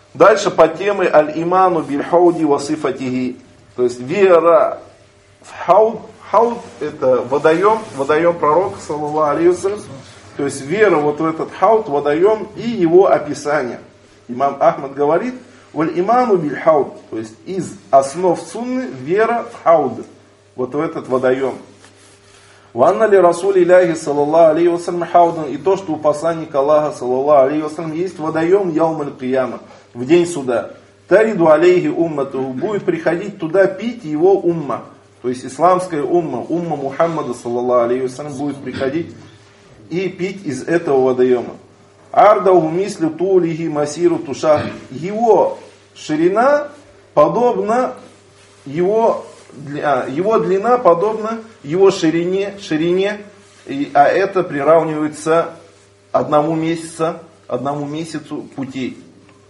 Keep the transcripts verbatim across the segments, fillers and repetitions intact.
Дальше по теме аль-иману биль-хауди ва сифатихи. То есть вера в хауд. Хауд это водоем, водоем пророка, саллаллаху алейхи вассалям. То есть вера вот в этот хауд, водоем и его описание. Имам Ахмад говорит, валь-иману биль-хауд. То есть из основ сунны вера в хауд. Вот в этот водоем. Ванна ли расули ляхи, саллаллаху алейхи вассалям, хаудан. И то, что у посланника Аллаха, саллаллаху алейхи вассалям, есть водоем яум аль-кияма. В день суда. Тариду алейхи уммату. Будет приходить туда пить его умма. То есть исламская умма, умма Мухаммада, саллаллаху алейхи вассалям, будет приходить и пить из этого водоема. Ардау мислю тулихи масиру туша. Его ширина подобна его, его длина подобна его ширине, ширине, а это приравнивается одному месяцу, одному месяцу путей.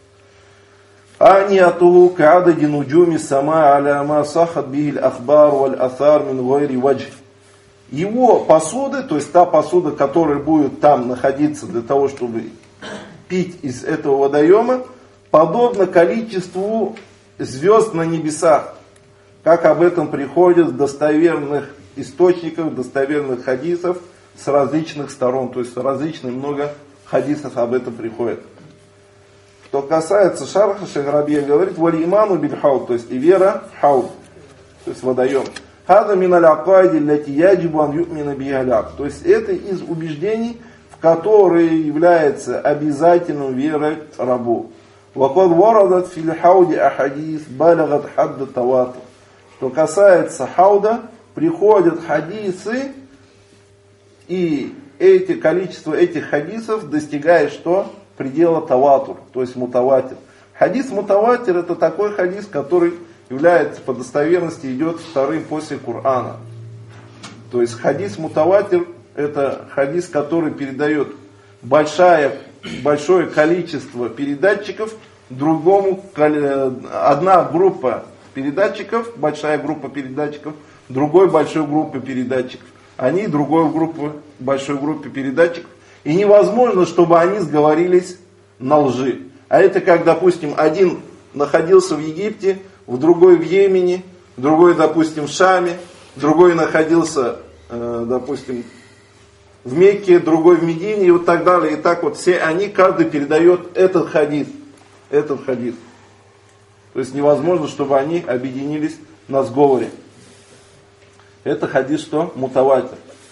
Аниатуху каадади нуджуми сама аляма сахат бихиль ахбар валь асар мин гайри вадж. Его посуды, то есть та посуда, которая будет там находиться для того, чтобы пить из этого водоема, подобно количеству звезд на небесах, как об этом приходит в достоверных источниках, достоверных хадисов с различных сторон, то есть различных много хадисов об этом приходит. Что касается шарха, Шейх Рабия говорит, вали иману биль хауд, то есть и вера в хауд, то есть водоем. Хада миналь акайди ляти яджибу ан ю'мина би'аляк. То есть это из убеждений, в которые является обязательным верой рабу. Вакад варадат фил хауди ахадис балагат хадда таватур. Что касается хауда, приходят хадисы, и эти, количество этих хадисов достигает что? Предела таватур, то есть мутаватир. Хадис мутаватир это такой хадис, который является по достоверности, идет вторым после Корана. То есть хадис мутаватир это хадис, который передает большое, большое количество передатчиков другому, одна группа передатчиков, большая группа передатчиков, другой большой группы передатчиков. Они другой группы, большой группе передатчиков. И невозможно, чтобы они сговорились на лжи. А это как, допустим, один находился в Египте, в другой в Йемене, другой, допустим, в Шаме, другой находился, э, допустим, в Мекке, другой в Медине и вот так далее. И так вот все они, каждый передает этот хадис, этот хадис. То есть невозможно, чтобы они объединились на сговоре. Это хадис что? Мутаватир.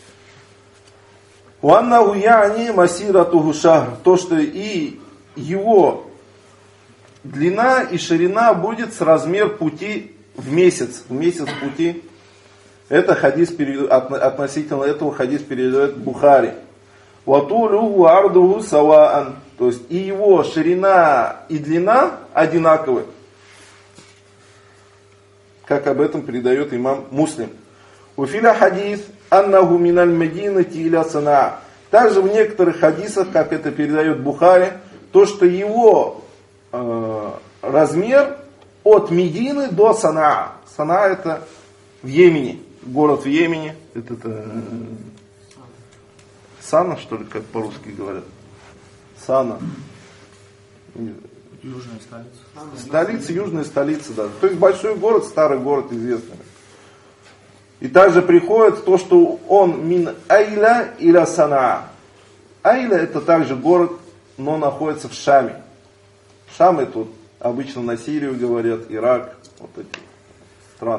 Уаннаху я'ни масиратуху шахр. То, что и его длина и ширина будет с размер пути в месяц. В месяц пути. Это хадис, относительно этого хадис передает Бухари. Ватулюху ардуху саваан. То есть и его ширина и длина одинаковы. Как об этом передает имам Муслим. Уфиля хадис аннаху миналь мединати иля Санаа. Также в некоторых хадисах, как это передает Бухари, то, что его э, размер от Медины до Санаа. Санаа это в Йемене, город в Йемене. Это, это э, Сана, что ли, как по-русски говорят? Сана. Южная столица. Столица, южная столица даже. То есть большой город, старый город известный. И также приходит то, что он мин айля иля Санаа. Айля это также город, но находится в Шаме. Шам это вот, обычно на Сирию говорят, Ирак, вот эти страны.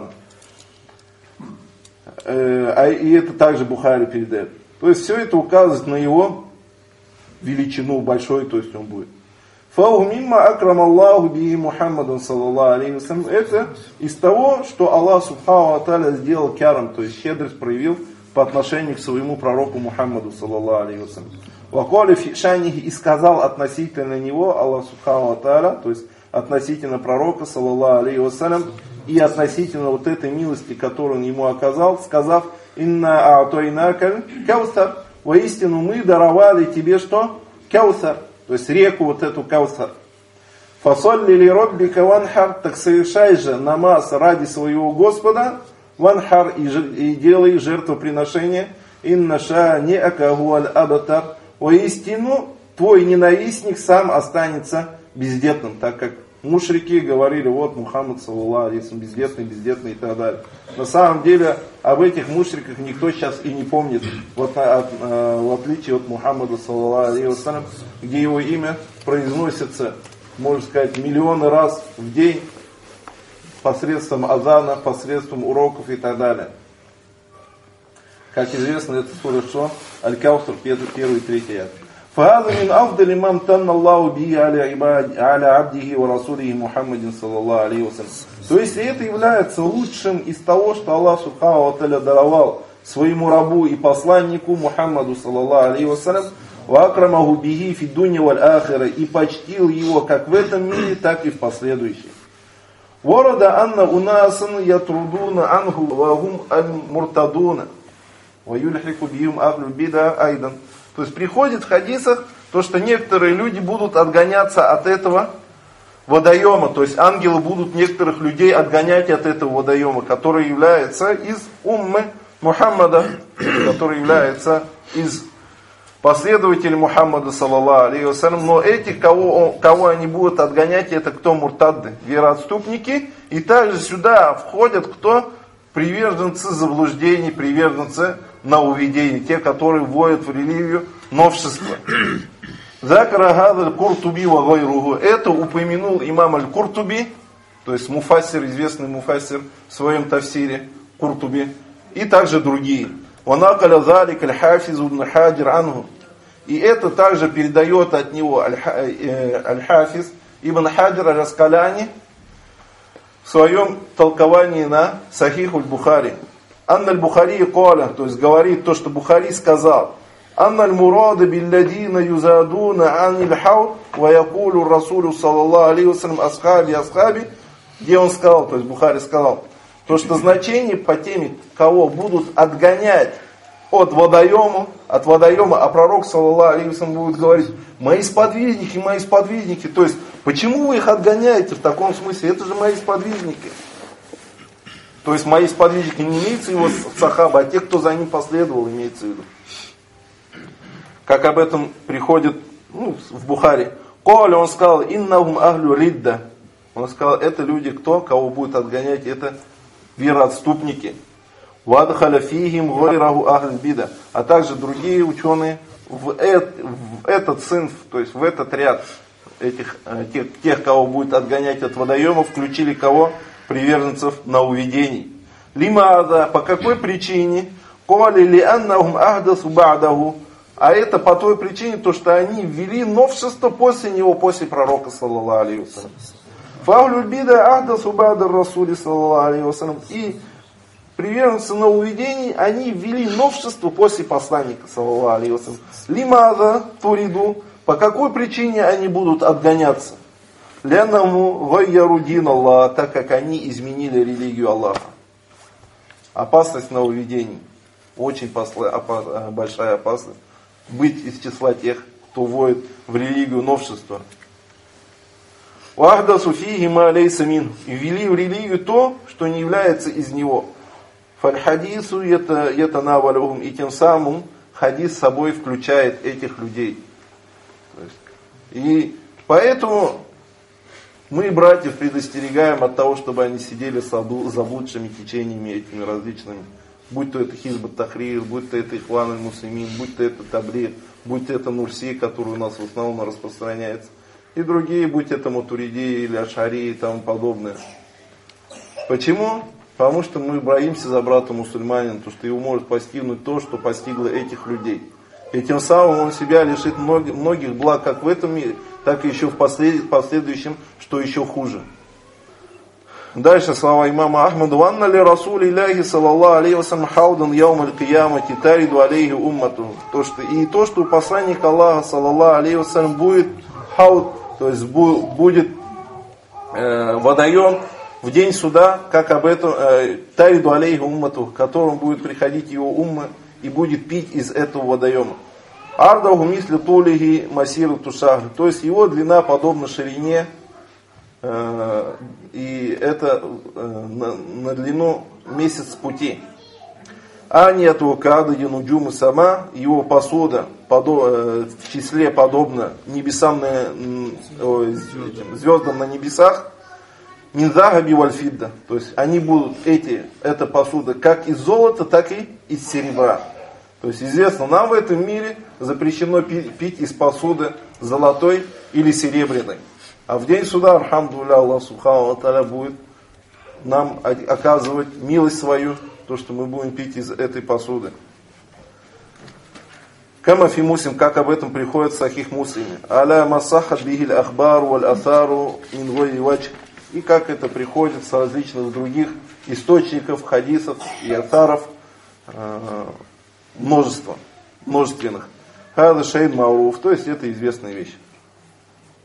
И это также Бухари передает. То есть все это указывает на его величину большой, то есть он будет. Фау мимма акрам Аллаху би Мухаммадан саллаллаху алейхи вассалям. Это из того, что Аллах субхану ва тааля сделал кярам, то есть щедрость проявил по отношению к своему пророку Мухаммаду саллаллаху алейхи вассалям. Ваколи фи шанихи, и сказал относительно него Аллах субхану ва тааля, то есть относительно пророка саллаллаху алейхи вассалям и относительно вот этой милости, которую он ему оказал, сказав: инна а'тойнакаль каусар, воистину мы даровали тебе что? Каусар. То есть реку вот эту Каусар. Фасолли ли роббика ванхар, так совершай же намаз ради своего Господа, ванхар, и, и делай жертвоприношение, инна ша неака гуаль абатар, воистину твой ненавистник сам останется бездетным, так как мушрики говорили, вот Мухаммад, саллаллаху алейхи ва саллям, бездетный, бездетный и так далее. На самом деле, об этих мушриках никто сейчас и не помнит, вот, от, в отличие от Мухаммада, саллаллаху алейхи ва саллям, где его имя произносится, можно сказать, миллионы раз в день, посредством азана, посредством уроков и так далее. Как известно, это сура что? Аль-Каусар, первый и третий аят. فهذا من أفضل ما امتن الله به على عباد على عبده ورسوله محمد صلى الله عليه وسلم. То есть это является лучшим из того, что Аллах Субхану ва Тааля даровал своему рабу и посланнику Мухаммаду саллаллаху алейхи ва саллям, ва акрамаху бихи фи дунья валь ахира, и почтил его как в этом мире, так и в последующем. Ворада анна унасан ятрудуна анху ва хум аль-муртадуна ва юльхику бихим ахлю бида айдан. То есть приходит в хадисах то, что некоторые люди будут отгоняться от этого водоема. То есть ангелы будут некоторых людей отгонять от этого водоема, который является из уммы Мухаммада, который является из последователей Мухаммада, саллаллаху алейхи ва саллям. Но эти, кого, кого они будут отгонять, это кто? Муртадды, вероотступники. И также сюда входят кто? Приверженцы заблуждений, приверженцы нововведений, те, которые вводят в религию новшества. Закара гадаль Куртуби ва гайругу. Это упомянул имам аль-Куртуби, то есть муфассир, известный муфассир в своем тафсире Куртуби, и также другие. Ванакаля залик аль-Хафиз ибн Хаджир анху. И это также передает от него аль-Хафиз ибн Хаджир аль-Аскаляни в своем толковании на Сахих аль-Бухари. Анна аль-Бухари каля, то есть говорит то, что Бухари сказал. Анна аль-Мурада билладина юзадуна анил хауд ва якулу расулю саллаллаху алейхи ва саллям асхаби асхаби, где он сказал, то есть Бухари сказал, то, что значение по теме, кого будут отгонять от водоема, от водоема, а пророк саллаллаху алейхи ва саллям будет говорить: мои сподвижники, мои сподвижники. То есть, почему вы их отгоняете в таком смысле? Это же мои сподвижники. То есть, мои сподвижники не имеется в виду сахаба, а те, кто за ним последовал, имеется в виду. Как об этом приходит ну, в Бухари. Коля, он сказал, иннахум ахлю ридда. Он сказал, это люди, кто, кого будет отгонять, это вероотступники. Вадхаля фихим гайраху ахль бида. А также другие ученые в, эт, в этот синф, то есть в этот ряд этих, тех, тех, кого будет отгонять от водоема, включили кого? Приверженцев нововведений. Лимада, по какой причине? Коли ли аннахум ахдасу ба'даху. А это по той причине, то, что они ввели новшество после него, после пророка, саллаллаху алейхи ва саллям. Фаулю бида ахдасу ба'да расули, саллаллаху алейхи ва саллям. И приверженцы нововведений, они ввели новшество после посланника, саллаллаху алейхи ва саллям. Лимада туриду. По какой причине они будут отгоняться? Лянаму гайяру дин Аллах, так как они изменили религию Аллаха. Опасность нововведений. Очень посла, опа, большая опасность. Быть из числа тех, кто вводит в религию новшества. Вахдасу фихи ма лейса мин. И ввели в религию то, что не является из него. Фаль-хадису ятанавалюхум. И тем самым хадис с собой включает этих людей. То есть, и поэтому мы, братьев, предостерегаем от того, чтобы они сидели с заблудшими течениями этими различными. Будь то это Хизб ат-Тахрир, будь то это Ихван аль-Муслимин, будь то это Таблигh, будь то это Нурси, который у нас в основном распространяется. И другие, будь это Матуриди или Ашари и тому подобное. Почему? Потому что мы боимся за брата мусульманина, то, что его может постигнуть то, что постигло этих людей. И тем самым он себя лишит многих, многих благ как в этом мире, так и еще в послед, последующем, что еще хуже. Дальше слова имама Ахмада. «Ванна ли расули Илляхи саллаллаху алейхи ва саллям хаудан яум аль-киямати тариду алейхи уммату». И то, что у посланника Аллаха саллаллаху алейхи ва саллям будет хауд, то есть будет э, водоем в день суда, как об этом э, тариду алейхи уммату, к которому будет приходить его умма и будет пить из этого водоема. Ардаху мисли тулихи масиру тушах. То есть его длина подобна ширине, э, и это э, на, на длину месяц пути. А нету кады януджумы сама, его посуда, подо, в числе подобно небесам на, ой, этим, звездам на небесах, минзахаби вальфидда, то есть они будут, эти, эта посуда, как из золота, так и из серебра. То есть известно, нам в этом мире запрещено пить, пить из посуды золотой или серебряной. А в день суда, альхамдулилля, Аллах субхану ва тааля будет нам оказывать милость свою, то, что мы будем пить из этой посуды. Кама фи муслим, как об этом приходит в сахих муслиме. Аля масахат бихиль ахбар валь атару мин гайри ваджх. И как это приходит с различных других источников, хадисов и атаров, множество, множественных. Хада шейн мауруф, то есть это известная вещь.